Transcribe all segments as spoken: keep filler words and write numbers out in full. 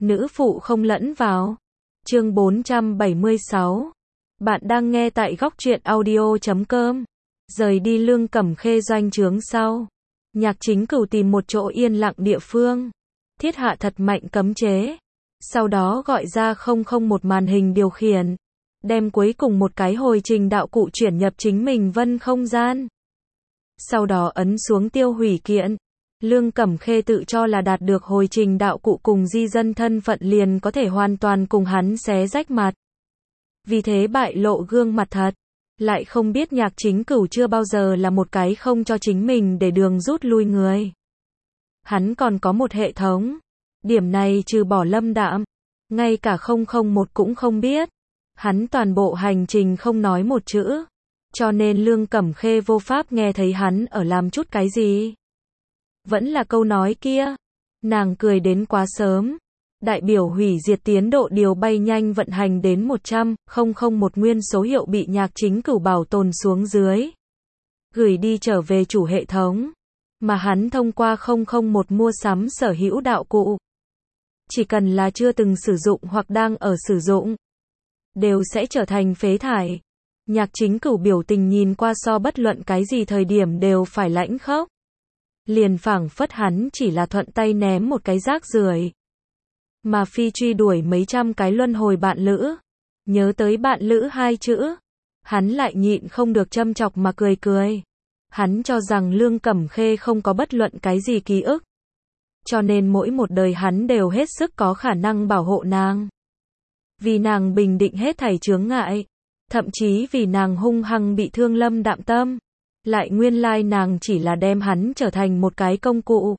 nữ phụ không lẫn vào. Chương bốn trăm bảy mươi sáu. Bạn đang nghe tại góc truyện audio chấm com. Rời đi Lương Cẩm Khê doanh trướng sau, Nhạc Chính Cửu tìm một chỗ yên lặng địa phương, thiết hạ thật mạnh cấm chế, sau đó gọi ra không không một màn hình điều khiển, đem cuối cùng một cái hồi trình đạo cụ chuyển nhập chính mình vân không gian. Sau đó ấn xuống tiêu hủy kiện. Lương Cẩm Khê tự cho là đạt được hồi trình đạo cụ cùng di dân thân phận liền có thể hoàn toàn cùng hắn xé rách mặt. Vì thế bại lộ gương mặt thật. Lại không biết Nhạc Chính Cửu chưa bao giờ là một cái không cho chính mình để đường rút lui người. Hắn còn có một hệ thống. Điểm này trừ bỏ Lâm Đạm, ngay cả không không một cũng không biết. Hắn toàn bộ hành trình không nói một chữ. Cho nên Lương Cẩm Khê vô pháp nghe thấy hắn ở làm chút cái gì. Vẫn là câu nói kia. Nàng cười đến quá sớm. Đại biểu hủy diệt tiến độ điều bay nhanh vận hành đến một trăm nghìn một nguyên số hiệu bị Nhạc Chính Cửu bảo tồn xuống dưới. Gửi đi trở về chủ hệ thống. Mà hắn thông qua không không một mua sắm sở hữu đạo cụ. Chỉ cần là chưa từng sử dụng hoặc đang ở sử dụng, đều sẽ trở thành phế thải. Nhạc Chính Cửu biểu tình nhìn qua so bất luận cái gì thời điểm đều phải lãnh khốc. Liền phảng phất hắn chỉ là thuận tay ném một cái rác rưởi. Mà phi truy đuổi mấy trăm cái luân hồi bạn lữ. Nhớ tới bạn lữ hai chữ. Hắn lại nhịn không được châm chọc mà cười cười. Hắn cho rằng Lương Cẩm Khê không có bất luận cái gì ký ức. Cho nên mỗi một đời hắn đều hết sức có khả năng bảo hộ nàng. Vì nàng bình định hết thảy chướng ngại. Thậm chí vì nàng hung hăng bị thương Lâm Đạm tâm. Lại nguyên lai nàng chỉ là đem hắn trở thành một cái công cụ.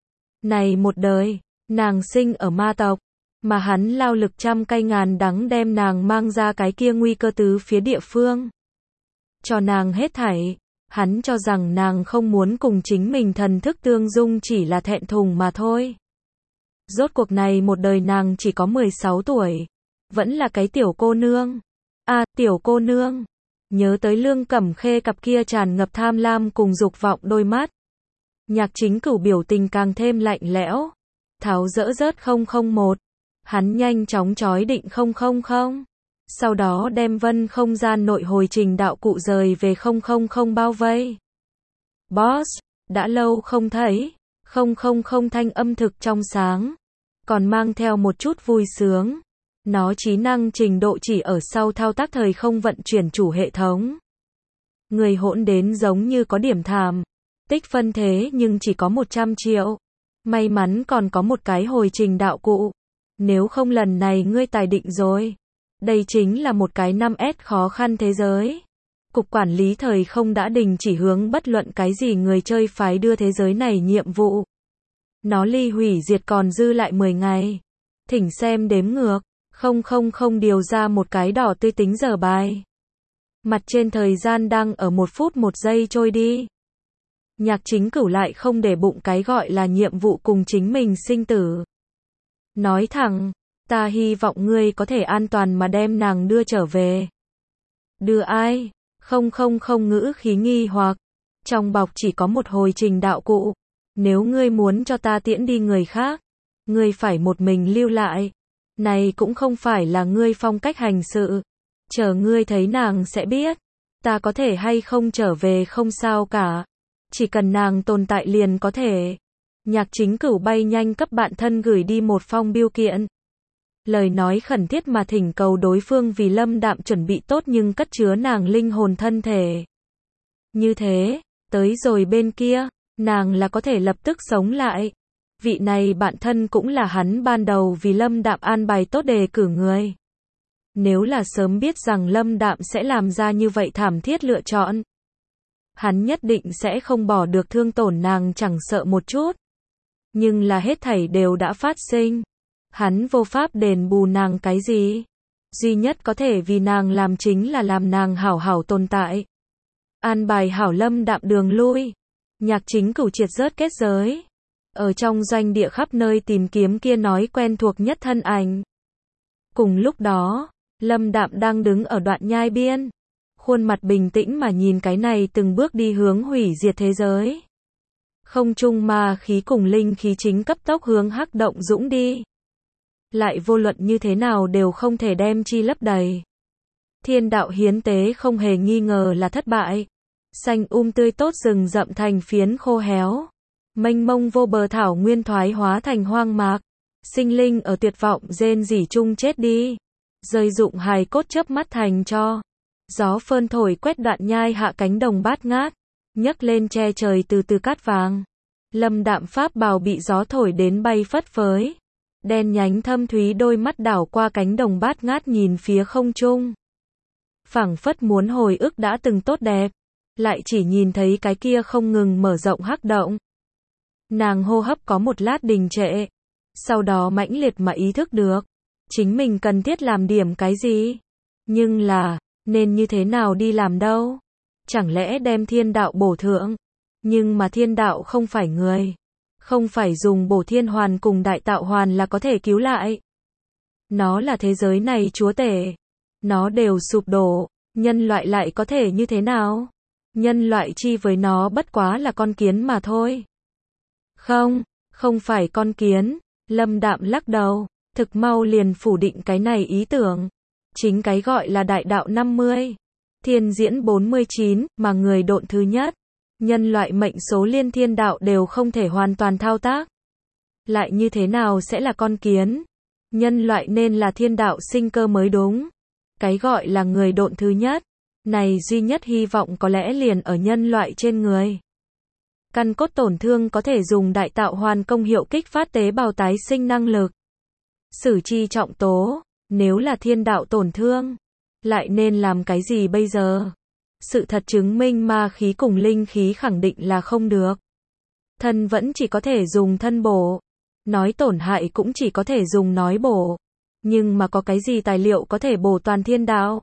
Này một đời, nàng sinh ở ma tộc, mà hắn lao lực trăm cây ngàn đắng đem nàng mang ra cái kia nguy cơ tứ phía địa phương. Cho nàng hết thảy, hắn cho rằng nàng không muốn cùng chính mình thần thức tương dung chỉ là thẹn thùng mà thôi. Rốt cuộc này một đời nàng chỉ có mười sáu tuổi, vẫn là cái tiểu cô nương. À, tiểu cô nương. Nhớ tới Lương Cẩm Khê cặp kia tràn ngập tham lam cùng dục vọng đôi mắt. Nhạc Chính Cửu biểu tình càng thêm lạnh lẽo. Tháo dỡ rớt không không một. Hắn nhanh chóng chói định không không không. Sau đó đem vân không gian nội hồi trình đạo cụ rời về không không không bao vây. Boss, đã lâu không thấy. Không không không thanh âm thực trong sáng. Còn mang theo một chút vui sướng. Nó trí năng trình độ chỉ ở sau thao tác thời không vận chuyển chủ hệ thống. Người hỗn đến giống như có điểm thảm. Tích phân thế nhưng chỉ có một trăm triệu. May mắn còn có một cái hồi trình đạo cụ. Nếu không lần này ngươi tài định rồi. Đây chính là một cái năm S khó khăn thế giới. Cục quản lý thời không đã đình chỉ hướng bất luận cái gì người chơi phái đưa thế giới này nhiệm vụ. Nó ly hủy diệt còn dư lại mười ngày. Thỉnh xem đếm ngược. Không không không điều ra một cái đỏ tươi tính giờ bài. Mặt trên thời gian đang ở một phút một giây trôi đi. Nhạc Chính Cửu lại không để bụng cái gọi là nhiệm vụ cùng chính mình sinh tử. Nói thẳng, ta hy vọng ngươi có thể an toàn mà đem nàng đưa trở về. Đưa ai? Không không không ngữ khí nghi hoặc. Trong bọc chỉ có một hồi trình đạo cụ. Nếu ngươi muốn cho ta tiễn đi người khác, ngươi phải một mình lưu lại. Này cũng không phải là ngươi phong cách hành sự. Chờ ngươi thấy nàng sẽ biết. Ta có thể hay không trở về không sao cả. Chỉ cần nàng tồn tại liền có thể. Nhạc Chính Cửu bay nhanh cấp bạn thân gửi đi một phong bưu kiện. Lời nói khẩn thiết mà thỉnh cầu đối phương vì Lâm Đạm chuẩn bị tốt nhưng cất chứa nàng linh hồn thân thể. Như thế, tới rồi bên kia, nàng là có thể lập tức sống lại. Vị này bạn thân cũng là hắn ban đầu vì Lâm Đạm an bài tốt đề cử người. Nếu là sớm biết rằng Lâm Đạm sẽ làm ra như vậy thảm thiết lựa chọn, hắn nhất định sẽ không bỏ được thương tổn nàng chẳng sợ một chút. Nhưng là hết thảy đều đã phát sinh. Hắn vô pháp đền bù nàng cái gì. Duy nhất có thể vì nàng làm chính là làm nàng hảo hảo tồn tại. An bài hảo Lâm Đạm đường lui. Nhạc Chính Cửu triệt rớt kết giới. Ở trong doanh địa khắp nơi tìm kiếm kia nói quen thuộc nhất thân ảnh. Cùng lúc đó, Lâm Đạm đang đứng ở đoạn nhai biên. Khuôn mặt bình tĩnh mà nhìn cái này từng bước đi hướng hủy diệt thế giới. Không trung ma khí cùng linh khí chính cấp tốc hướng hắc động dũng đi. lại vô luận như thế nào đều không thể đem chi lấp đầy. Thiên đạo hiến tế không hề nghi ngờ là thất bại. Xanh um tươi tốt rừng rậm thành phiến khô héo. Mênh mông vô bờ thảo nguyên thoái hóa thành hoang mạc. Sinh linh ở tuyệt vọng rên rỉ chung chết đi. Rơi dụng hài cốt chớp mắt thành tro. Gió phơn thổi quét đoạn nhai hạ cánh đồng bát ngát. Nhấc lên che trời từ từ cát vàng. Lâm Đạm pháp bào bị gió thổi đến bay phất phới. Đen nhánh thâm thúy đôi mắt đảo qua cánh đồng bát ngát nhìn phía không trung. Phảng phất muốn hồi ức đã từng tốt đẹp. Lại chỉ nhìn thấy cái kia không ngừng mở rộng hắc động. Nàng hô hấp có một lát đình trệ. Sau đó mãnh liệt mà ý thức được. Chính mình cần thiết làm điểm cái gì. Nhưng là, nên như thế nào đi làm đâu. Chẳng lẽ đem thiên đạo bổ thượng. Nhưng mà thiên đạo không phải người. Không phải dùng bổ thiên hoàn cùng đại tạo hoàn là có thể cứu lại. Nó là thế giới này chúa tể. Nó đều sụp đổ. Nhân loại lại có thể như thế nào? Nhân loại chi với nó bất quá là con kiến mà thôi. Không, không phải con kiến. Lâm Đạm lắc đầu. Thực mau liền phủ định cái này ý tưởng. Chính cái gọi là đại đạo năm mươi. Thiên diễn bốn mươi chín, mà người độn thứ nhất. Nhân loại mệnh số liên thiên đạo đều không thể hoàn toàn thao tác. Lại như thế nào sẽ là con kiến? Nhân loại nên là thiên đạo sinh cơ mới đúng. Cái gọi là người độn thứ nhất. Này duy nhất hy vọng có lẽ liền ở nhân loại trên người. Căn cốt tổn thương có thể dùng đại tạo hoàn công hiệu kích phát tế bào tái sinh năng lực. Sử chi trọng tố, nếu là thiên đạo tổn thương, lại nên làm cái gì bây giờ? Sự thật chứng minh ma khí cùng linh khí khẳng định là không được. Thân vẫn chỉ có thể dùng thân bổ. Nói tổn hại cũng chỉ có thể dùng nói bổ. Nhưng mà có cái gì tài liệu có thể bổ toàn thiên đạo?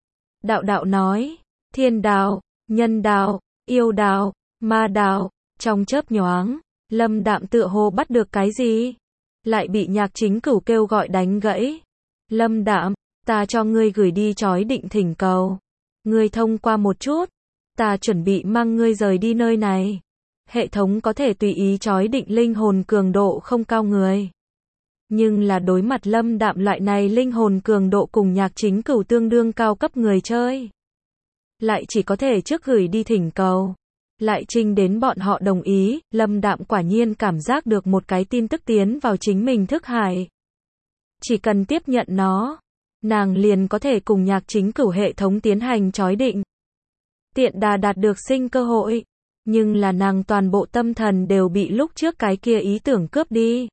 Đạo đạo nói, thiên đạo, nhân đạo, yêu đạo, ma đạo, trong chớp nhoáng, Lâm Đạm tựa hồ bắt được cái gì? Lại bị Nhạc Chính Cửu kêu gọi đánh gãy. Lâm Đạm, ta cho ngươi gửi đi chói định thỉnh cầu. Ngươi thông qua một chút, ta chuẩn bị mang ngươi rời đi nơi này. Hệ thống có thể tùy ý chói định linh hồn cường độ không cao người. Nhưng là đối mặt Lâm Đạm loại này linh hồn cường độ cùng Nhạc Chính Cửu tương đương cao cấp người chơi. Lại chỉ có thể trước gửi đi thỉnh cầu. Lại trình đến bọn họ đồng ý, Lâm Đạm quả nhiên cảm giác được một cái tin tức tiến vào chính mình thức hải. Chỉ cần tiếp nhận nó, nàng liền có thể cùng Nhạc Chính Cửu hệ thống tiến hành chói định. Tiện đà đạt được sinh cơ hội. Nhưng là nàng toàn bộ tâm thần đều bị lúc trước cái kia ý tưởng cướp đi.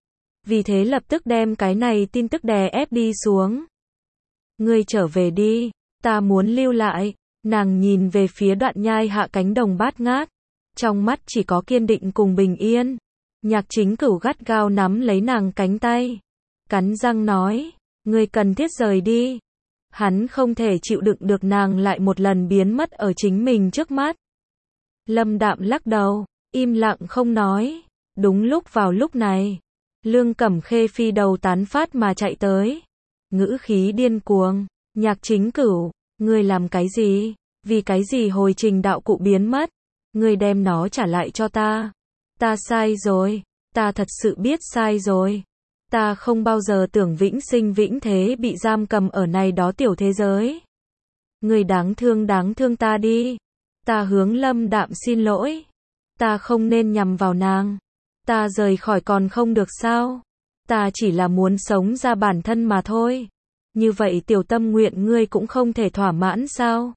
Vì thế lập tức đem cái này tin tức đè ép đi xuống. Ngươi trở về đi, ta muốn lưu lại. Nàng nhìn về phía đoạn nhai hạ cánh đồng bát ngát. Trong mắt chỉ có kiên định cùng bình yên. Nhạc Chính Cửu gắt gao nắm lấy nàng cánh tay. Cắn răng nói, ngươi cần thiết rời đi. Hắn không thể chịu đựng được nàng lại một lần biến mất ở chính mình trước mắt. Lâm Đạm lắc đầu, im lặng không nói. Đúng lúc vào lúc này, Lương Cẩm Khê phi đầu tán phát mà chạy tới. Ngữ khí điên cuồng, Nhạc Chính Cửu, ngươi làm cái gì? Vì cái gì hồi trình đạo cụ biến mất? Ngươi đem nó trả lại cho ta. Ta sai rồi, ta thật sự biết sai rồi. Ta không bao giờ tưởng vĩnh sinh vĩnh thế bị giam cầm ở này đó tiểu thế giới. Ngươi đáng thương đáng thương ta đi. Ta hướng Lâm Đạm xin lỗi. Ta không nên nhằm vào nàng. Ta rời khỏi còn không được sao? Ta chỉ là muốn sống ra bản thân mà thôi. Như vậy tiểu tâm nguyện ngươi cũng không thể thỏa mãn sao?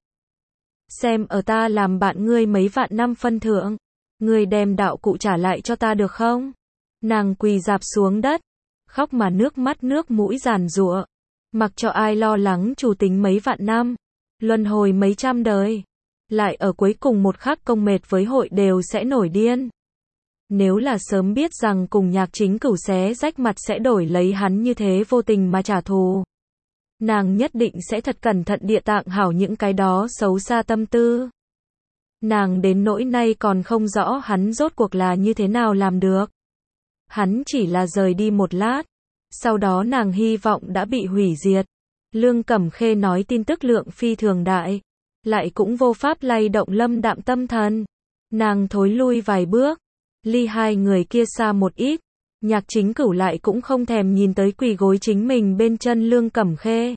Xem ở ta làm bạn ngươi mấy vạn năm phân thượng. Ngươi đem đạo cụ trả lại cho ta được không? Nàng quỳ rạp xuống đất. Khóc mà nước mắt nước mũi giàn giụa. Mặc cho ai lo lắng chủ tính mấy vạn năm. Luân hồi mấy trăm đời. Lại ở cuối cùng một khắc công mệt với hội đều sẽ nổi điên. Nếu là sớm biết rằng cùng Nhạc Chính Cửu xé rách mặt sẽ đổi lấy hắn như thế vô tình mà trả thù. Nàng nhất định sẽ thật cẩn thận địa tạng hảo những cái đó xấu xa tâm tư. Nàng đến nỗi nay còn không rõ hắn rốt cuộc là như thế nào làm được. Hắn chỉ là rời đi một lát. Sau đó nàng hy vọng đã bị hủy diệt. Lương Cẩm Khê nói tin tức lượng phi thường đại. Lại cũng vô pháp lay động Lâm Đạm tâm thần. Nàng thối lui vài bước. Ly hai người kia xa một ít. Nhạc Chính Cửu lại cũng không thèm nhìn tới quỳ gối chính mình bên chân Lương Cẩm Khê.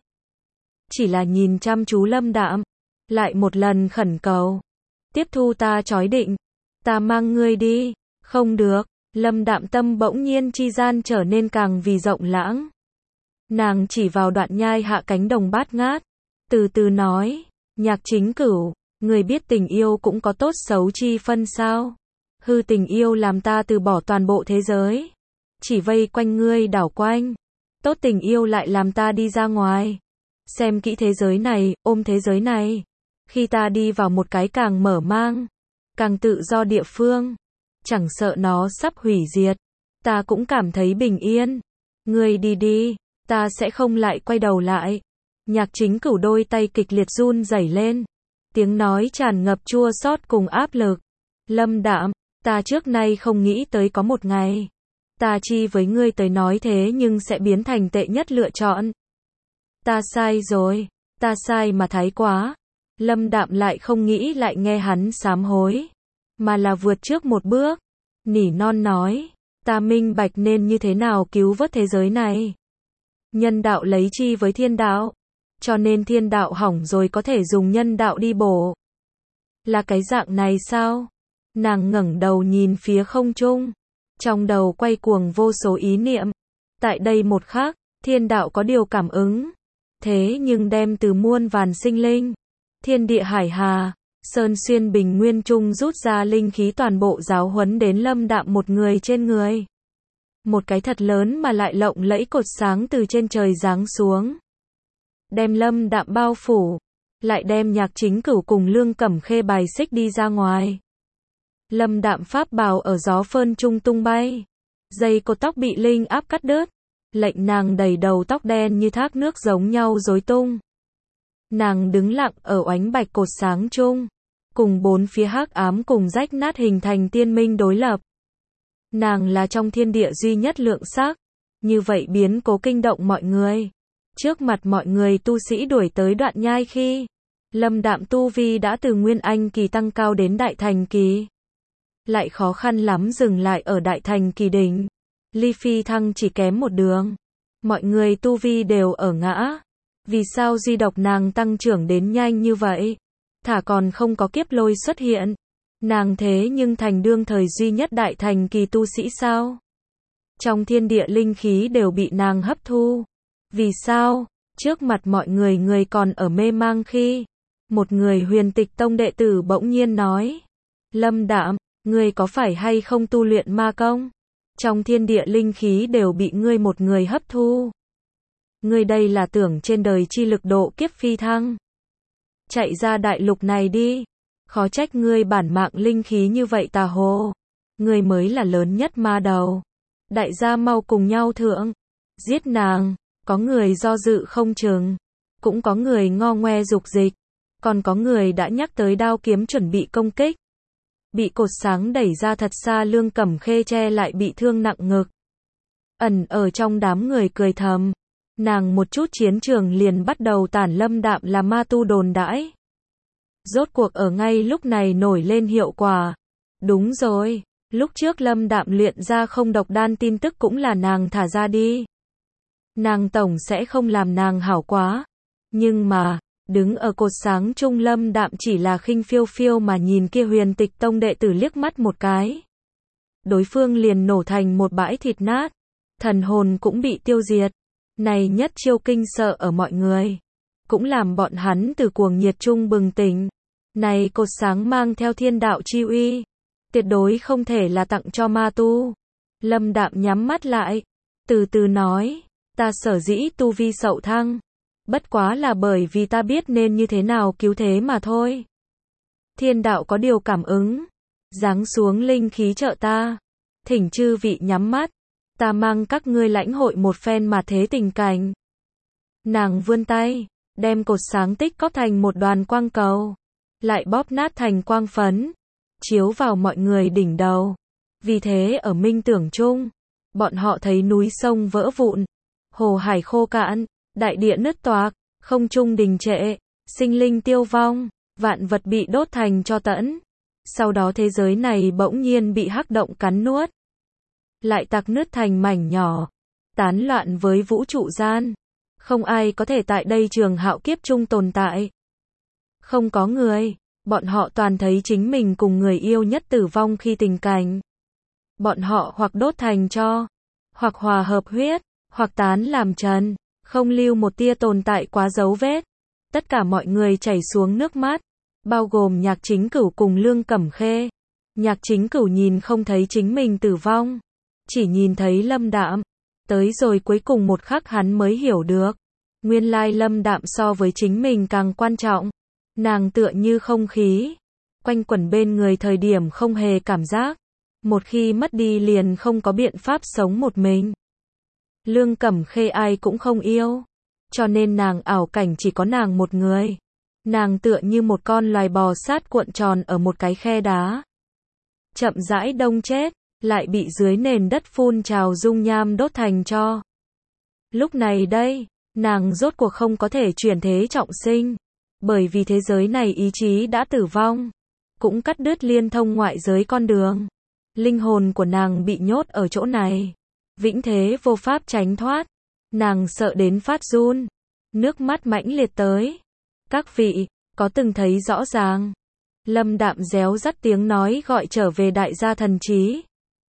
Chỉ là nhìn chăm chú Lâm Đạm, lại một lần khẩn cầu. Tiếp thu ta chói định, ta mang ngươi đi. Không được, Lâm Đạm tâm bỗng nhiên chi gian trở nên càng vì rộng lãng. Nàng chỉ vào đoạn nhai hạ cánh đồng bát ngát, từ từ nói, Nhạc Chính Cửu, người biết tình yêu cũng có tốt xấu chi phân sao? Hư tình yêu làm ta từ bỏ toàn bộ thế giới, chỉ vây quanh ngươi đảo quanh. Tốt tình yêu lại làm ta đi ra ngoài, xem kỹ thế giới này, ôm thế giới này. Khi ta đi vào một cái càng mở mang, càng tự do địa phương, chẳng sợ nó sắp hủy diệt, ta cũng cảm thấy bình yên. Ngươi đi đi, ta sẽ không lại quay đầu lại. Nhạc Chính Cửu đôi tay kịch liệt run rẩy lên, tiếng nói tràn ngập chua xót cùng áp lực. Lâm Đạm, ta trước nay không nghĩ tới có một ngày, ta chi với ngươi tới nói thế nhưng sẽ biến thành tệ nhất lựa chọn. Ta sai rồi, ta sai mà thái quá. Lâm Đạm lại không nghĩ lại nghe hắn sám hối, mà là vượt trước một bước, nỉ non nói, ta minh bạch nên như thế nào cứu vớt thế giới này. Nhân đạo lấy chi với thiên đạo, cho nên thiên đạo hỏng rồi có thể dùng nhân đạo đi bổ. Là cái dạng này sao? Nàng ngẩng đầu nhìn phía không trung, trong đầu quay cuồng vô số ý niệm. Tại đây một khắc, thiên đạo có điều cảm ứng, thế nhưng đem từ muôn vàn sinh linh, thiên địa hải hà, sơn xuyên bình nguyên trung rút ra linh khí toàn bộ giáo huấn đến Lâm Đạm một người trên người. Một cái thật lớn mà lại lộng lẫy cột sáng từ trên trời giáng xuống, đem Lâm Đạm bao phủ, lại đem Nhạc Chính Cửu cùng Lương Cẩm Khê bài xích đi ra ngoài. Lâm Đạm pháp bào ở gió phơn trung tung bay, dây cột tóc bị linh áp cắt đứt, lệnh nàng đầy đầu tóc đen như thác nước giống nhau rối tung. Nàng đứng lặng ở oánh bạch cột sáng trung, cùng bốn phía hắc ám cùng rách nát hình thành tiên minh đối lập. Nàng là trong thiên địa duy nhất lượng sắc, như vậy biến cố kinh động mọi người. Trước mặt mọi người tu sĩ đuổi tới đoạn nhai khi, Lâm Đạm tu vi đã từ Nguyên Anh kỳ tăng cao đến Đại Thành kỳ. Lại khó khăn lắm dừng lại ở Đại Thành kỳ đỉnh. Ly phi thăng chỉ kém một đường. Mọi người tu vi đều ở ngã. Vì sao duy độc nàng tăng trưởng đến nhanh như vậy? Thả còn không có kiếp lôi xuất hiện. Nàng thế nhưng thành đương thời duy nhất Đại Thành kỳ tu sĩ sao? Trong thiên địa linh khí đều bị nàng hấp thu. Vì sao? Trước mặt mọi người người còn ở mê mang khi, một người Huyền Tịch Tông đệ tử bỗng nhiên nói, Lâm Đạm, ngươi có phải hay không tu luyện ma công? Trong thiên địa linh khí đều bị ngươi một người hấp thu. Ngươi đây là tưởng trên đời chi lực độ kiếp phi thăng. Chạy ra đại lục này đi. Khó trách ngươi bản mạng linh khí như vậy tà hồ. Ngươi mới là lớn nhất ma đầu. Đại gia mau cùng nhau thượng. Giết nàng. Có người do dự không chừng. Cũng có người ngo ngoe dục dịch. Còn có người đã nhắc tới đao kiếm chuẩn bị công kích. Bị cột sáng đẩy ra thật xa Lương Cẩm Khê che lại bị thương nặng ngực. Ẩn ở trong đám người cười thầm. Nàng một chút chiến trường liền bắt đầu tản Lâm Đạm là ma tu đồn đãi. Rốt cuộc ở ngay lúc này nổi lên hiệu quả. Đúng rồi, lúc trước Lâm Đạm luyện ra không độc đan tin tức cũng là nàng thả ra đi. Nàng tổng sẽ không làm nàng hảo quá. Nhưng mà, đứng ở cột sáng trung Lâm Đạm chỉ là khinh phiêu phiêu mà nhìn kia Huyền Tịch Tông đệ tử liếc mắt một cái. Đối phương liền nổ thành một bãi thịt nát. Thần hồn cũng bị tiêu diệt. Này nhất chiêu kinh sợ ở mọi người. Cũng làm bọn hắn từ cuồng nhiệt trung bừng tỉnh. Này cột sáng mang theo thiên đạo chi uy. Tuyệt đối không thể là tặng cho ma tu. Lâm Đạm nhắm mắt lại. Từ từ nói. Ta sở dĩ tu vi sậu thăng. Bất quá là bởi vì ta biết nên như thế nào cứu thế mà thôi. Thiên đạo có điều cảm ứng. Giáng xuống linh khí trợ ta. Thỉnh chư vị nhắm mắt. Ta mang các ngươi lãnh hội một phen mà thế tình cảnh. Nàng vươn tay. Đem cột sáng tích cóp thành một đoàn quang cầu. Lại bóp nát thành quang phấn. Chiếu vào mọi người đỉnh đầu. Vì thế ở minh tưởng chung. Bọn họ thấy núi sông vỡ vụn. Hồ hải khô cạn. Đại địa nứt toạc. Không trung đình trệ. Sinh linh tiêu vong. Vạn vật bị đốt thành tro tẫn. Sau đó thế giới này bỗng nhiên bị hắc động cắn nuốt. lại tạc nứt thành mảnh nhỏ, tán loạn với vũ trụ gian. Không ai có thể tại đây trường hạo kiếp chung tồn tại. Không có người, bọn họ toàn thấy chính mình cùng người yêu nhất tử vong khi tình cảnh. Bọn họ hoặc đốt thành tro, hoặc hòa hợp huyết, hoặc tán làm trần, không lưu một tia tồn tại quá dấu vết. Tất cả mọi người chảy xuống nước mắt, bao gồm Nhạc Chính Cửu cùng Lương Cẩm Khê. Nhạc Chính Cửu nhìn không thấy chính mình tử vong, chỉ nhìn thấy Lâm Đạm. Tới rồi cuối cùng một khắc hắn mới hiểu được, nguyên lai Lâm Đạm so với chính mình càng quan trọng. Nàng tựa như không khí, quanh quẩn bên người thời điểm không hề cảm giác, một khi mất đi liền không có biện pháp sống một mình. Lương Cẩm Khê ai cũng không yêu, cho nên nàng ảo cảnh chỉ có nàng một người. Nàng tựa như một con loài bò sát cuộn tròn ở một cái khe đá, chậm rãi đông chết, lại bị dưới nền đất phun trào dung nham đốt thành tro. Lúc này đây, nàng rốt cuộc không có thể chuyển thế trọng sinh, bởi vì thế giới này ý chí đã tử vong, cũng cắt đứt liên thông ngoại giới con đường. Linh hồn của nàng bị nhốt ở chỗ này, vĩnh thế vô pháp tránh thoát. Nàng sợ đến phát run, nước mắt mãnh liệt tới. Các vị, có từng thấy rõ ràng? Lâm Đạm réo rắt tiếng nói gọi trở về đại gia thần trí.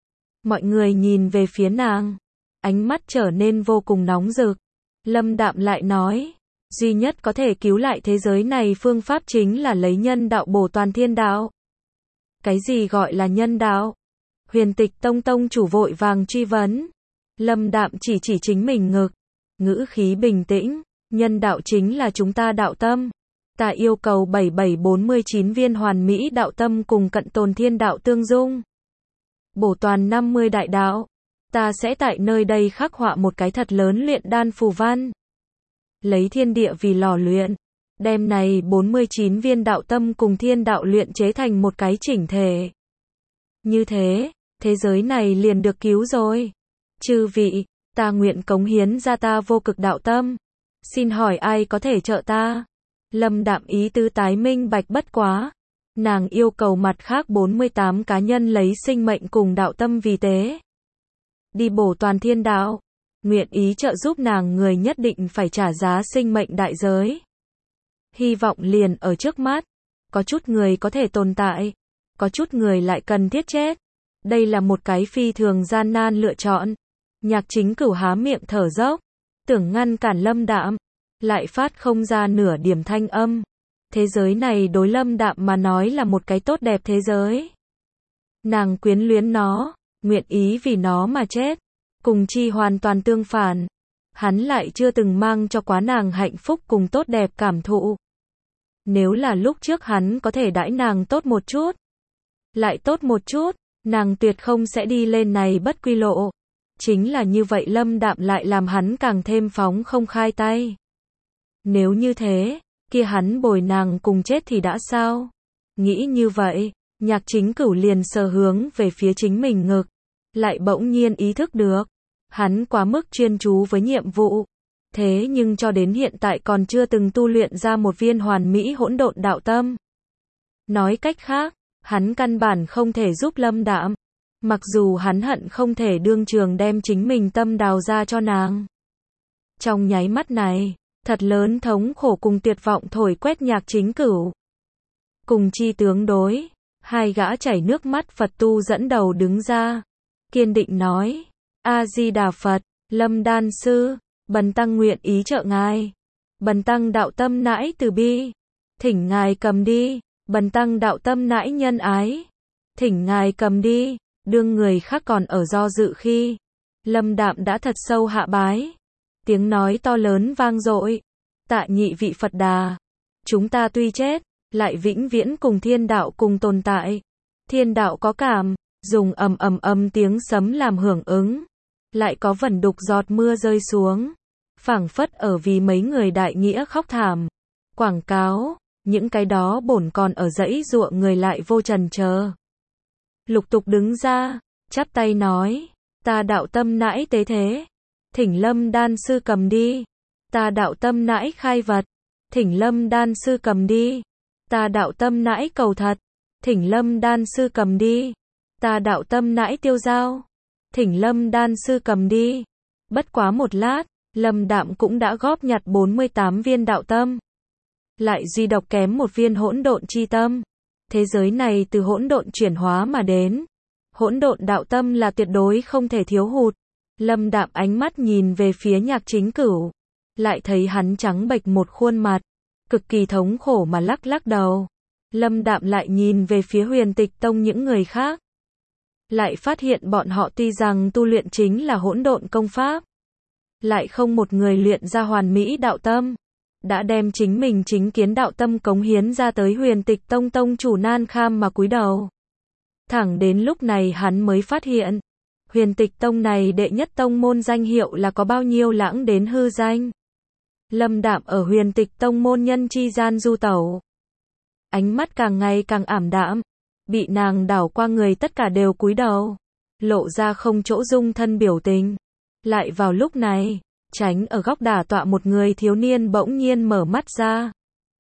Mọi người nhìn về phía nàng, ánh mắt trở nên vô cùng nóng rực. Lâm Đạm lại nói, duy nhất có thể cứu lại thế giới này phương pháp chính là lấy nhân đạo bổ toàn thiên đạo. Cái gì gọi là nhân đạo? Huyền Tịch Tông tông chủ vội vàng truy vấn. Lâm Đạm chỉ chỉ chính mình ngực, ngữ khí bình tĩnh, nhân đạo chính là chúng ta đạo tâm. Ta yêu cầu bảy bảy bốn mươi chín viên hoàn mỹ đạo tâm cùng cận tồn thiên đạo tương dung, bổ toàn năm mươi đại đạo. Ta sẽ tại nơi đây khắc họa một cái thật lớn luyện đan phù văn, lấy thiên địa vì lò luyện, đem này bốn mươi chín viên đạo tâm cùng thiên đạo luyện chế thành một cái chỉnh thể. Như thế, thế giới này liền được cứu rồi. Chư vị, ta nguyện cống hiến ra ta vô cực đạo tâm. Xin hỏi ai có thể trợ ta? Lâm Đạm ý tứ tái minh bạch bất quá. Nàng yêu cầu mặt khác bốn mươi tám cá nhân lấy sinh mệnh cùng đạo tâm vì tế, đi bổ toàn thiên đạo. Nguyện ý trợ giúp nàng người nhất định phải trả giá sinh mệnh đại giới. Hy vọng liền ở trước mắt. Có chút người có thể tồn tại, có chút người lại cần thiết chết. Đây là một cái phi thường gian nan lựa chọn. Nhạc Chính Cửu há miệng thở dốc, tưởng ngăn cản Lâm Đạm, lại phát không ra nửa điểm thanh âm. Thế giới này đối Lâm Đạm mà nói là một cái tốt đẹp thế giới. Nàng quyến luyến nó, nguyện ý vì nó mà chết. Cùng chi hoàn toàn tương phản. Hắn lại chưa từng mang cho quá nàng hạnh phúc cùng tốt đẹp cảm thụ. Nếu là lúc trước hắn có thể đãi nàng tốt một chút, lại tốt một chút, nàng tuyệt không sẽ đi lên này bất quy lộ. Chính là như vậy Lâm Đạm lại làm hắn càng thêm phóng không khai tay. Nếu như thế, kia hắn bồi nàng cùng chết thì đã sao? Nghĩ như vậy, Nhạc Chính Cửu liền sờ hướng về phía chính mình ngực, lại bỗng nhiên ý thức được, hắn quá mức chuyên chú với nhiệm vụ, thế nhưng cho đến hiện tại còn chưa từng tu luyện ra một viên hoàn mỹ hỗn độn đạo tâm. Nói cách khác, hắn căn bản không thể giúp Lâm Đạm, mặc dù hắn hận không thể đương trường đem chính mình tâm đào ra cho nàng. Trong nháy mắt này, thật lớn thống khổ cùng tuyệt vọng thổi quét Nhạc Chính Cửu. Cùng chi tướng đối, hai gã chảy nước mắt Phật tu dẫn đầu đứng ra, kiên định nói, A-di-đà Phật, Lâm Đan Sư, bần tăng nguyện ý trợ ngài. Bần tăng đạo tâm nãi từ bi, thỉnh ngài cầm đi. Bần tăng đạo tâm nãi nhân ái, thỉnh ngài cầm đi. Đương người khác còn ở do dự khi, Lâm Đạm đã thật sâu hạ bái. Tiếng nói to lớn vang dội, tạ nhị vị Phật Đà, chúng ta tuy chết, lại vĩnh viễn cùng thiên đạo cùng tồn tại. Thiên đạo có cảm, dùng ầm ầm ầm tiếng sấm làm hưởng ứng, lại có vẩn đục giọt mưa rơi xuống, phảng phất ở vì mấy người đại nghĩa khóc thảm. Quảng cáo, những cái đó bổn còn ở dãy ruộng người lại vô trần chờ, lục tục đứng ra, chắp tay nói, ta đạo tâm nãi tế thế, thỉnh Lâm Đan Sư cầm đi. Ta đạo tâm nãi khai vật, thỉnh Lâm Đan Sư cầm đi. Ta đạo tâm nãi cầu thật, thỉnh Lâm Đan Sư cầm đi. Ta đạo tâm nãi tiêu giao, thỉnh Lâm đan sư cầm đi. Bất quá một lát, Lâm Đạm cũng đã góp nhặt bốn mươi tám viên đạo tâm. Lại duy độc kém một viên hỗn độn chi tâm. Thế giới này từ hỗn độn chuyển hóa mà đến. Hỗn độn đạo tâm là tuyệt đối không thể thiếu hụt. Lâm Đạm ánh mắt nhìn về phía Nhạc Chính Cửu. Lại thấy hắn trắng bệch một khuôn mặt. Cực kỳ thống khổ mà lắc lắc đầu. Lâm Đạm lại nhìn về phía Huyền Tịch Tông những người khác. Lại phát hiện bọn họ tuy rằng tu luyện chính là hỗn độn công pháp. Lại không một người luyện ra hoàn mỹ đạo tâm. Đã đem chính mình chính kiến đạo tâm cống hiến ra tới Huyền Tịch Tông tông chủ nan kham mà cúi đầu. Thẳng đến lúc này hắn mới phát hiện. Huyền Tịch Tông này đệ nhất tông môn danh hiệu là có bao nhiêu lãng đến hư danh. Lâm Đạm ở Huyền Tịch Tông môn nhân chi gian du tẩu. Ánh mắt càng ngày càng ảm đạm. Bị nàng đảo qua người tất cả đều cúi đầu. Lộ ra không chỗ dung thân biểu tình. Lại vào lúc này, tránh ở góc đả tọa một người thiếu niên bỗng nhiên mở mắt ra.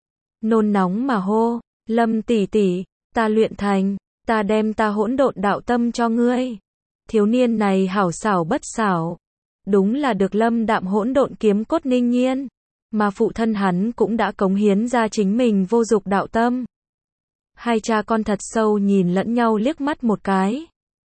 Nôn nóng mà hô, Lâm tỷ tỷ, ta luyện thành, ta đem ta hỗn độn đạo tâm cho ngươi. Thiếu niên này hảo xảo bất xảo. Đúng là được Lâm Đạm hỗn độn kiếm cốt ninh nhiên. Mà phụ thân hắn cũng đã cống hiến ra chính mình vô dục đạo tâm. Hai cha con thật sâu nhìn lẫn nhau liếc mắt một cái.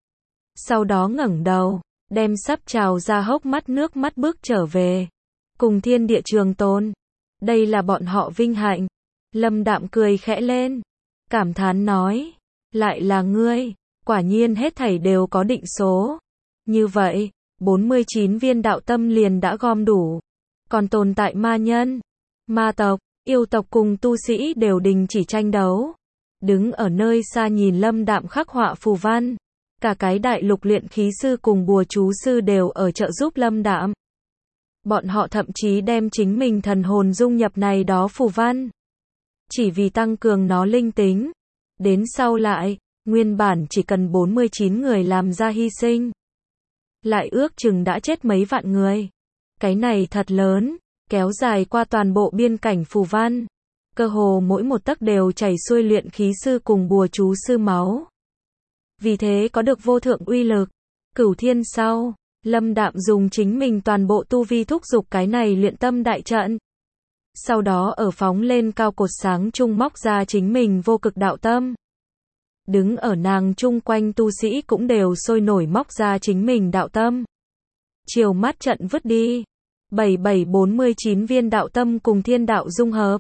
Sau đó ngẩng đầu, đem sắp trào ra hốc mắt nước mắt bước trở về. Cùng thiên địa trường tồn. Đây là bọn họ vinh hạnh. Lâm Đạm cười khẽ lên. Cảm thán nói. Lại là ngươi. Quả nhiên hết thảy đều có định số. Như vậy, bốn mươi chín viên đạo tâm liền đã gom đủ. Còn tồn tại ma nhân, ma tộc, yêu tộc cùng tu sĩ đều đình chỉ tranh đấu. Đứng ở nơi xa nhìn Lâm Đạm khắc họa phù văn. Cả cái đại lục luyện khí sư cùng bùa chú sư đều ở trợ giúp Lâm Đạm. Bọn họ thậm chí đem chính mình thần hồn dung nhập này đó phù văn. Chỉ vì tăng cường nó linh tính. Đến sau lại, nguyên bản chỉ cần bốn mươi chín người làm ra hy sinh. Lại ước chừng đã chết mấy vạn người. Cái này thật lớn, kéo dài qua toàn bộ biên cảnh phù văn. Cơ hồ mỗi một tấc đều chảy xuôi luyện khí sư cùng bùa chú sư máu. Vì thế có được vô thượng uy lực. Cửu thiên sau, Lâm Đạm dùng chính mình toàn bộ tu vi thúc giục cái này luyện tâm đại trận. Sau đó ở phóng lên cao cột sáng trung móc ra chính mình vô cực đạo tâm. Đứng ở nàng chung quanh tu sĩ cũng đều sôi nổi móc ra chính mình đạo tâm. Chiều mắt trận vứt đi. bảy bảy bốn mươi chín viên đạo tâm cùng thiên đạo dung hợp.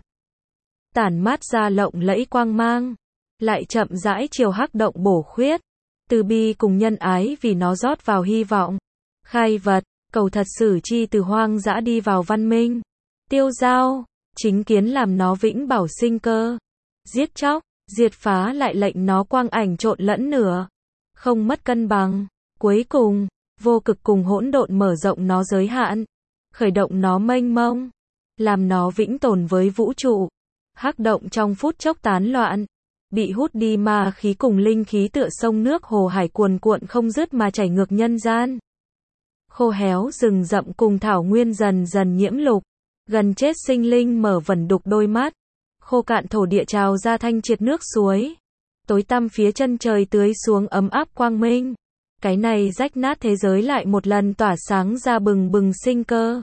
Tản mát ra lộng lẫy quang mang. Lại chậm rãi chiều hắc động bổ khuyết. Từ bi cùng nhân ái vì nó rót vào hy vọng. Khai vật, cầu thật sử chi từ hoang dã đi vào văn minh. Tiêu giao, chính kiến làm nó vĩnh bảo sinh cơ. Giết chóc, diệt phá lại lệnh nó quang ảnh trộn lẫn nửa. Không mất cân bằng. Cuối cùng, vô cực cùng hỗn độn mở rộng nó giới hạn. Khởi động nó mênh mông. Làm nó vĩnh tồn với vũ trụ. Hắc động trong phút chốc tán loạn. Bị hút đi ma khí cùng linh khí tựa sông nước hồ hải cuồn cuộn không dứt mà chảy ngược nhân gian. Khô héo rừng rậm cùng thảo nguyên dần dần nhiễm lục. Gần chết sinh linh mở vẩn đục đôi mắt. Khô cạn thổ địa trào ra thanh triệt nước suối. Tối tăm phía chân trời tưới xuống ấm áp quang minh. Cái này rách nát thế giới lại một lần tỏa sáng ra bừng bừng sinh cơ.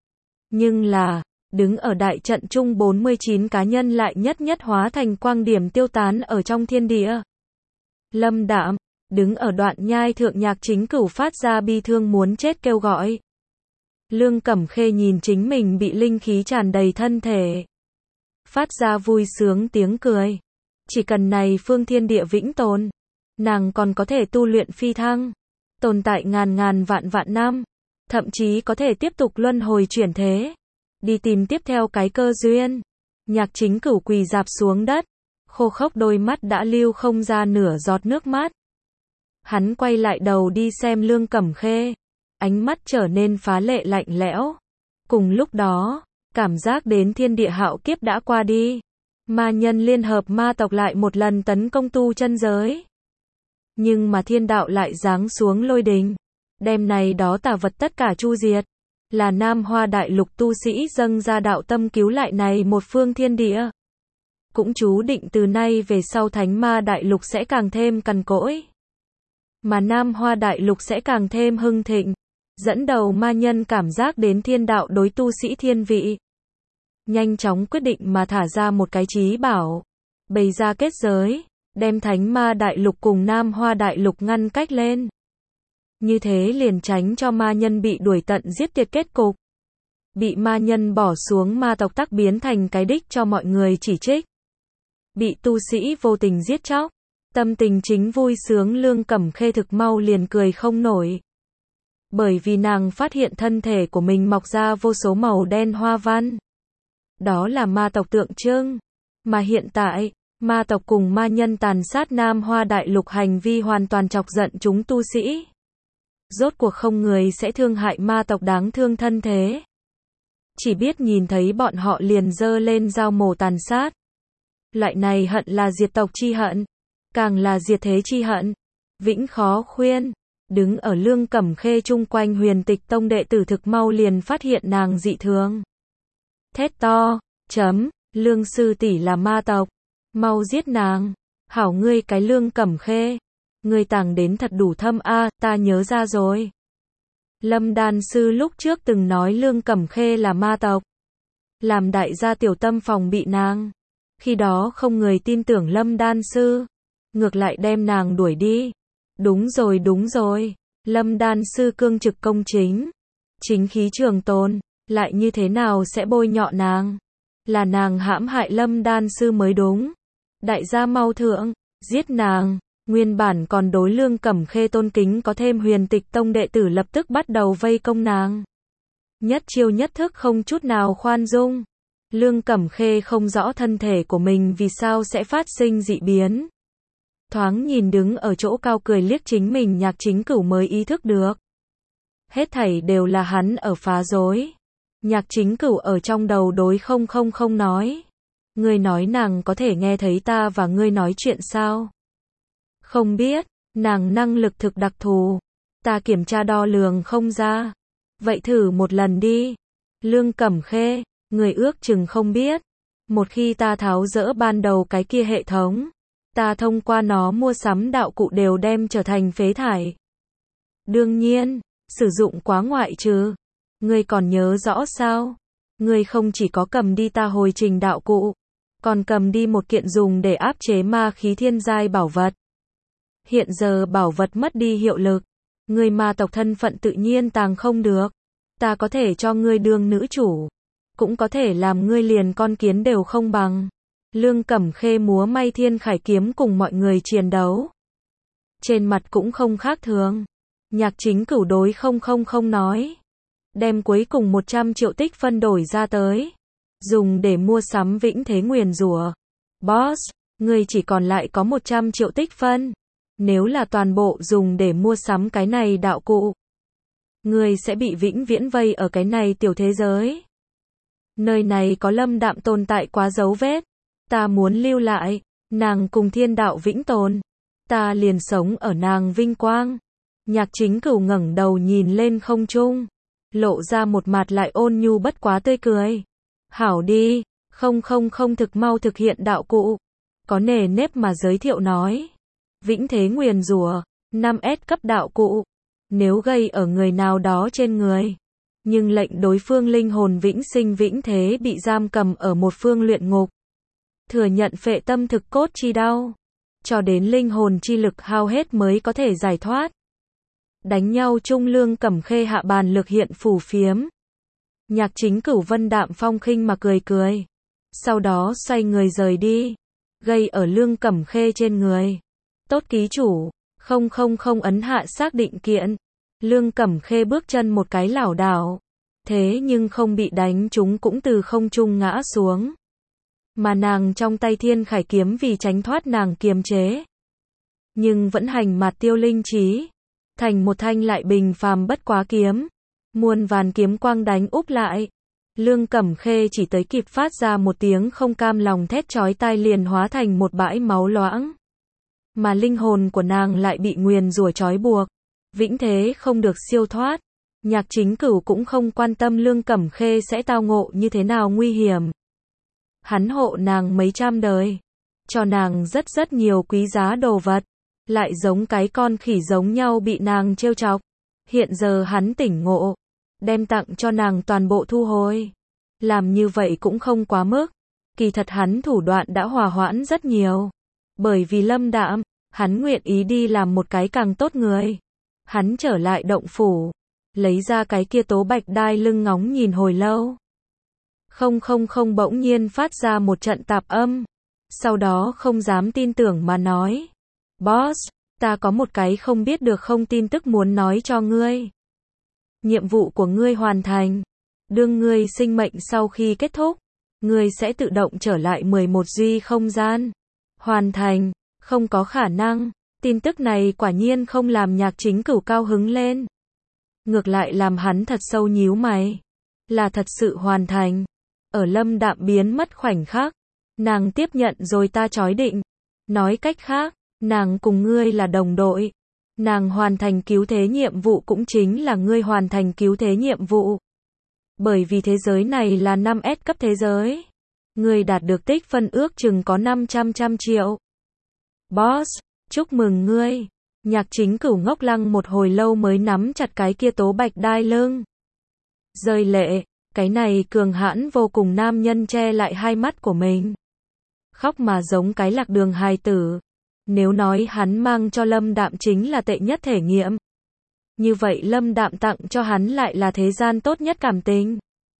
Nhưng là, đứng ở đại trận chung bốn mươi chín cá nhân lại nhất nhất hóa thành quang điểm tiêu tán ở trong thiên địa. Lâm Đạm, đứng ở đoạn nhai thượng Nhạc Chính Cửu phát ra bi thương muốn chết kêu gọi. Lương Cẩm Khê nhìn chính mình bị linh khí tràn đầy thân thể. Phát ra vui sướng tiếng cười. Chỉ cần này phương thiên địa vĩnh tồn. Nàng còn có thể tu luyện phi thăng. Tồn tại ngàn ngàn vạn vạn năm. Thậm chí có thể tiếp tục luân hồi chuyển thế. Đi tìm tiếp theo cái cơ duyên. Nhạc Chính Cửu quỳ rạp xuống đất. Khô khốc đôi mắt đã lưu không ra nửa giọt nước mắt. Hắn quay lại đầu đi xem Lương Cẩm Khê. Ánh mắt trở nên phá lệ lạnh lẽo. Cùng lúc đó, cảm giác đến thiên địa hạo kiếp đã qua đi. Ma nhân liên hợp ma tộc lại một lần tấn công tu chân giới. Nhưng mà thiên đạo lại giáng xuống lôi đình. Đem này đó tà vật tất cả chu diệt. Là Nam Hoa Đại Lục tu sĩ dâng ra đạo tâm cứu lại này một phương thiên địa. Cũng chú định từ nay về sau Thánh Ma Đại Lục sẽ càng thêm cằn cỗi. mà Nam Hoa Đại Lục sẽ càng thêm hưng thịnh. Dẫn đầu ma nhân cảm giác đến thiên đạo đối tu sĩ thiên vị. Nhanh chóng quyết định mà thả ra một cái chí bảo. Bày ra kết giới, đem Thánh Ma Đại Lục cùng Nam Hoa Đại Lục ngăn cách lên. Như thế liền tránh cho ma nhân bị đuổi tận giết tuyệt kết cục. Bị ma nhân bỏ xuống ma tộc tắc biến thành cái đích cho mọi người chỉ trích. Bị tu sĩ vô tình giết chóc. Tâm tình chính vui sướng Lương Cẩm Khê thực mau liền cười không nổi. Bởi vì nàng phát hiện thân thể của mình mọc ra vô số màu đen hoa văn. Đó là ma tộc tượng trưng. Mà hiện tại, ma tộc cùng ma nhân tàn sát Nam Hoa Đại Lục hành vi hoàn toàn chọc giận chúng tu sĩ. Rốt cuộc không người sẽ thương hại ma tộc đáng thương thân thế. Chỉ biết nhìn thấy bọn họ liền giơ lên dao mổ tàn sát. Loại này hận là diệt tộc chi hận, càng là diệt thế chi hận. Vĩnh khó khuyên. Đứng ở Lương Cẩm Khê chung quanh Huyền Tịch Tông đệ tử thực mau liền phát hiện nàng dị thường. Thét to, chấm, Lương sư tỷ là ma tộc, mau giết nàng. Hảo ngươi cái Lương Cẩm Khê, ngươi tàng đến thật đủ thâm a, à, ta nhớ ra rồi. Lâm Đan sư lúc trước từng nói Lương Cẩm Khê là ma tộc, làm đại gia tiểu tâm phòng bị nàng. Khi đó không người tin tưởng Lâm Đan sư, ngược lại đem nàng đuổi đi. Đúng rồi đúng rồi, Lâm Đan sư cương trực công chính, chính khí trường tồn, lại như thế nào sẽ bôi nhọ nàng? Là nàng hãm hại Lâm Đan sư mới đúng. Đại gia mau thượng, giết nàng. Nguyên bản còn đối Lương Cẩm Khê tôn kính có thêm Huyền Tịch Tông đệ tử lập tức bắt đầu vây công nàng. Nhất chiêu nhất thức không chút nào khoan dung. Lương Cẩm Khê không rõ thân thể của mình vì sao sẽ phát sinh dị biến. Thoáng nhìn đứng ở chỗ cao cười liếc chính mình Nhạc Chính Cửu mới ý thức được. Hết thảy đều là hắn ở phá rối. Nhạc Chính Cửu ở trong đầu đối không không không nói. Ngươi nói nàng có thể nghe thấy ta và ngươi nói chuyện sao? Không biết, nàng năng lực thực đặc thù. Ta kiểm tra đo lường không ra. Vậy thử một lần đi. Lương Cẩm Khê, người ước chừng không biết. Một khi ta tháo dỡ ban đầu cái kia hệ thống, ta thông qua nó mua sắm đạo cụ đều đem trở thành phế thải. Đương nhiên, sử dụng quá ngoại trừ. Ngươi còn nhớ rõ sao? Ngươi không chỉ có cầm đi ta hồi trình đạo cụ, còn cầm đi một kiện dùng để áp chế ma khí thiên giai bảo vật. Hiện giờ bảo vật mất đi hiệu lực, ngươi ma tộc thân phận tự nhiên tàng không được. Ta có thể cho ngươi đương nữ chủ, cũng có thể làm ngươi liền con kiến đều không bằng. Lương Cẩm Khê múa may thiên khải kiếm cùng mọi người chiến đấu. Trên mặt cũng không khác thường. Nhạc Chính Cửu đối không không không nói. Đem cuối cùng một trăm triệu tích phân đổi ra tới. Dùng để mua sắm vĩnh thế nguyền rủa. Boss, ngươi chỉ còn lại có một trăm triệu tích phân. Nếu là toàn bộ dùng để mua sắm cái này đạo cụ, ngươi sẽ bị vĩnh viễn vây ở cái này tiểu thế giới. Nơi này có lâm đạm tồn tại quá dấu vết. Ta muốn lưu lại, nàng cùng thiên đạo vĩnh tồn. Ta liền sống ở nàng vinh quang. Nhạc Chính Cửu ngẩng đầu nhìn lên không trung, lộ ra một mặt lại ôn nhu bất quá tươi cười. Hảo đi, không không không thực mau thực hiện đạo cụ. Có nề nếp mà giới thiệu nói. Vĩnh thế nguyền rủa, năm S cấp đạo cụ. Nếu gây ở người nào đó trên người, nhưng lệnh đối phương linh hồn vĩnh sinh vĩnh thế bị giam cầm ở một phương luyện ngục. Thừa nhận phệ tâm thực cốt chi đau. Cho đến linh hồn chi lực hao hết mới có thể giải thoát. Đánh nhau chung Lương Cẩm Khê hạ bàn lực hiện phủ phiếm. Nhạc Chính Cửu vân đạm phong khinh mà cười cười. Sau đó xoay người rời đi. Gây ở Lương Cẩm Khê trên người. Tốt ký chủ. Không không không ấn hạ xác định kiện. Lương Cẩm Khê bước chân một cái lảo đảo. Thế nhưng không bị đánh chúng cũng từ không trung ngã xuống. Mà nàng trong tay thiên khải kiếm vì tránh thoát nàng kiềm chế. Nhưng vẫn hành mặt tiêu linh trí. Thành một thanh lại bình phàm bất quá kiếm. Muôn vàn kiếm quang đánh úp lại. Lương Cẩm Khê chỉ tới kịp phát ra một tiếng không cam lòng thét chói tai liền hóa thành một bãi máu loãng. Mà linh hồn của nàng lại bị nguyền rủa trói buộc. Vĩnh thế không được siêu thoát. Nhạc Chính Cửu cũng không quan tâm Lương Cẩm Khê sẽ tao ngộ như thế nào nguy hiểm. Hắn hộ nàng mấy trăm đời. Cho nàng rất rất nhiều quý giá đồ vật. lại giống cái con khỉ giống nhau bị nàng trêu chọc. Hiện giờ hắn tỉnh ngộ, đem tặng cho nàng toàn bộ thu hồi. Làm như vậy cũng không quá mức. Kỳ thật hắn thủ đoạn đã hòa hoãn rất nhiều. Bởi vì Lâm Đạm, hắn nguyện ý đi làm một cái càng tốt người. Hắn trở lại động phủ, lấy ra cái kia tố bạch đai lưng ngóng nhìn hồi lâu. Không không không bỗng nhiên phát ra một trận tạp âm. Sau đó không dám tin tưởng mà nói. Boss, ta có một cái không biết được không tin tức muốn nói cho ngươi. Nhiệm vụ của ngươi hoàn thành. Đương ngươi sinh mệnh sau khi kết thúc, ngươi sẽ tự động trở lại mười một duy không gian. Hoàn thành, không có khả năng. Tin tức này quả nhiên không làm Nhạc Chính Cửu cao hứng lên. Ngược lại làm hắn thật sâu nhíu mày. Là thật sự hoàn thành. Ở Lâm Đạm biến mất khoảnh khắc, nàng tiếp nhận rồi ta chói định. Nói cách khác, nàng cùng ngươi là đồng đội. Nàng hoàn thành cứu thế nhiệm vụ cũng chính là ngươi hoàn thành cứu thế nhiệm vụ. Bởi vì thế giới này là năm S cấp thế giới. Ngươi đạt được tích phân ước chừng có năm trăm trăm triệu. Boss, chúc mừng ngươi. Nhạc Chính Cửu ngốc lăng một hồi lâu mới nắm chặt cái kia tố bạch đai lưng. Rơi lệ, cái này cường hãn vô cùng nam nhân che lại hai mắt của mình. Khóc mà giống cái lạc đường hài tử. Nếu nói hắn mang cho Lâm Đạm chính là tệ nhất thể nghiệm. Như vậy Lâm Đạm tặng cho hắn lại là thế gian tốt nhất cảm tình.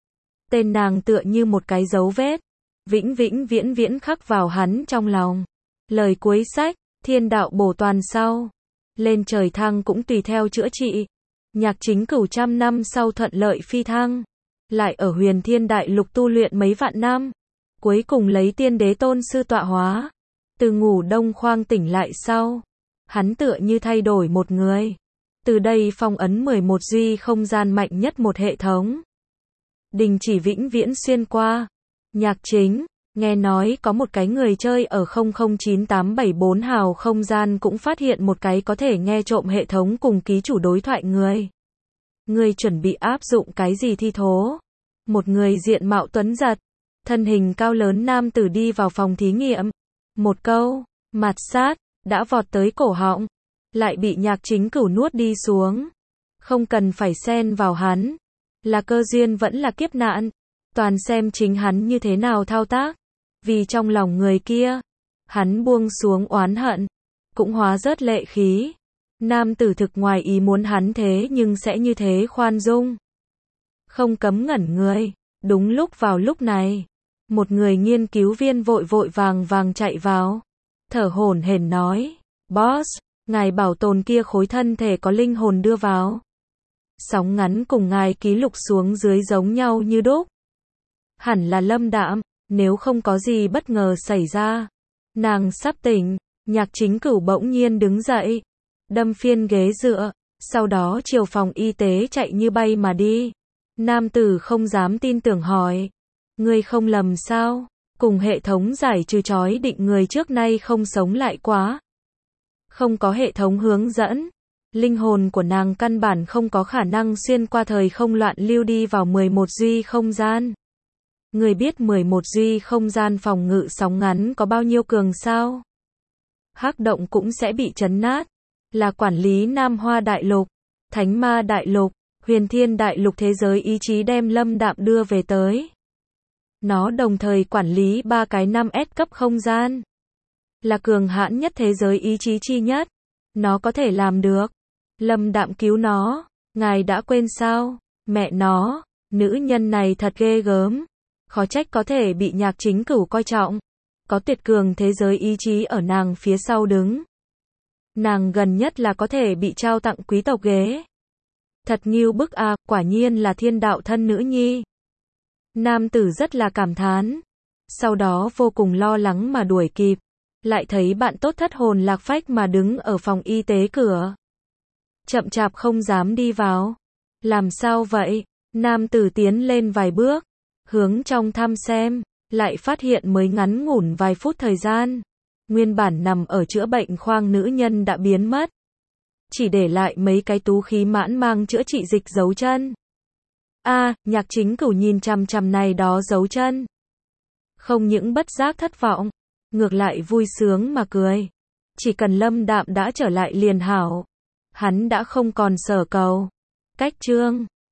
Tên nàng tựa như một cái dấu vết. Vĩnh vĩnh viễn viễn khắc vào hắn trong lòng. Lời cuối sách, thiên đạo bổ toàn sau. Lên trời thăng cũng tùy theo chữa trị. Nhạc Chính Cửu trăm năm sau thuận lợi phi thăng. Lại ở Huyền Thiên Đại Lục tu luyện mấy vạn năm. Cuối cùng lấy tiên đế tôn sư tọa hóa. Từ ngủ đông khoang tỉnh lại sau. Hắn tựa như thay đổi một người. Từ đây phong ấn mười một duy không gian mạnh nhất một hệ thống. Đình chỉ vĩnh viễn xuyên qua. Nhạc Chính, nghe nói có một cái người chơi ở không không chín tám bảy bốn hào không gian cũng phát hiện một cái có thể nghe trộm hệ thống cùng ký chủ đối thoại người. Người chuẩn bị áp dụng cái gì thi thố? Một người diện mạo tuấn giật, thân hình cao lớn nam tử đi vào phòng thí nghiệm. Một câu, mạt sát, đã vọt tới cổ họng, lại bị Nhạc Chính Cửu nuốt đi xuống. Không cần phải xen vào hắn. Là cơ duyên vẫn là kiếp nạn. Toàn xem chính hắn như thế nào thao tác. Vì trong lòng người kia, hắn buông xuống oán hận, cũng hóa rớt lệ khí. Nam tử thực ngoài ý muốn hắn thế nhưng sẽ như thế khoan dung. Không cấm ngẩn người. Đúng lúc vào lúc này, một người nghiên cứu viên vội vội vàng vàng chạy vào. Thở hổn hển nói, Boss, ngài bảo tồn kia khối thân thể có linh hồn đưa vào. Sóng ngắn cùng ngài ký lục xuống dưới giống nhau như đúc. Hẳn là Lâm Đạm, nếu không có gì bất ngờ xảy ra. Nàng sắp tỉnh, Nhạc Chính Cửu bỗng nhiên đứng dậy, đâm phiên ghế dựa, sau đó chiều phòng y tế chạy như bay mà đi. Nam tử không dám tin tưởng hỏi, ngươi không lầm sao? Cùng hệ thống giải trừ trói định người trước nay không sống lại quá. Không có hệ thống hướng dẫn, linh hồn của nàng căn bản không có khả năng xuyên qua thời không loạn lưu đi vào mười một duy không gian. Người biết mười một duy không gian phòng ngự sóng ngắn có bao nhiêu cường sao? Hắc động cũng sẽ bị chấn nát. Là quản lý Nam Hoa Đại Lục, Thánh Ma Đại Lục, Huyền Thiên Đại Lục thế giới ý chí đem Lâm Đạm đưa về tới. Nó đồng thời quản lý ba cái năm S cấp không gian. Là cường hãn nhất thế giới ý chí chi nhất. Nó có thể làm được. Lâm Đạm cứu nó. Ngài đã quên sao? Mẹ nó, nữ nhân này thật ghê gớm. Khó trách có thể bị Nhạc Chính Cửu coi trọng. Có tuyệt cường thế giới ý chí ở nàng phía sau đứng. Nàng gần nhất là có thể bị trao tặng quý tộc ghế. Thật nghiêu bức à, quả nhiên là thiên đạo thân nữ nhi. Nam tử rất là cảm thán. Sau đó vô cùng lo lắng mà đuổi kịp. Lại thấy bạn tốt thất hồn lạc phách mà đứng ở phòng y tế cửa. Chậm chạp không dám đi vào. Làm sao vậy? Nam tử tiến lên vài bước. Hướng trong thăm xem. Lại phát hiện mới ngắn ngủn vài phút thời gian. Nguyên bản nằm ở chữa bệnh khoang nữ nhân đã biến mất. Chỉ để lại mấy cái tú khí mãn mang chữa trị dịch dấu chân. A, à, Nhạc Chính Cửu nhìn chằm chằm này đó dấu chân. Không những bất giác thất vọng, ngược lại vui sướng mà cười. Chỉ cần Lâm Đạm đã trở lại liền hảo. Hắn đã không còn sở cầu. Cách chương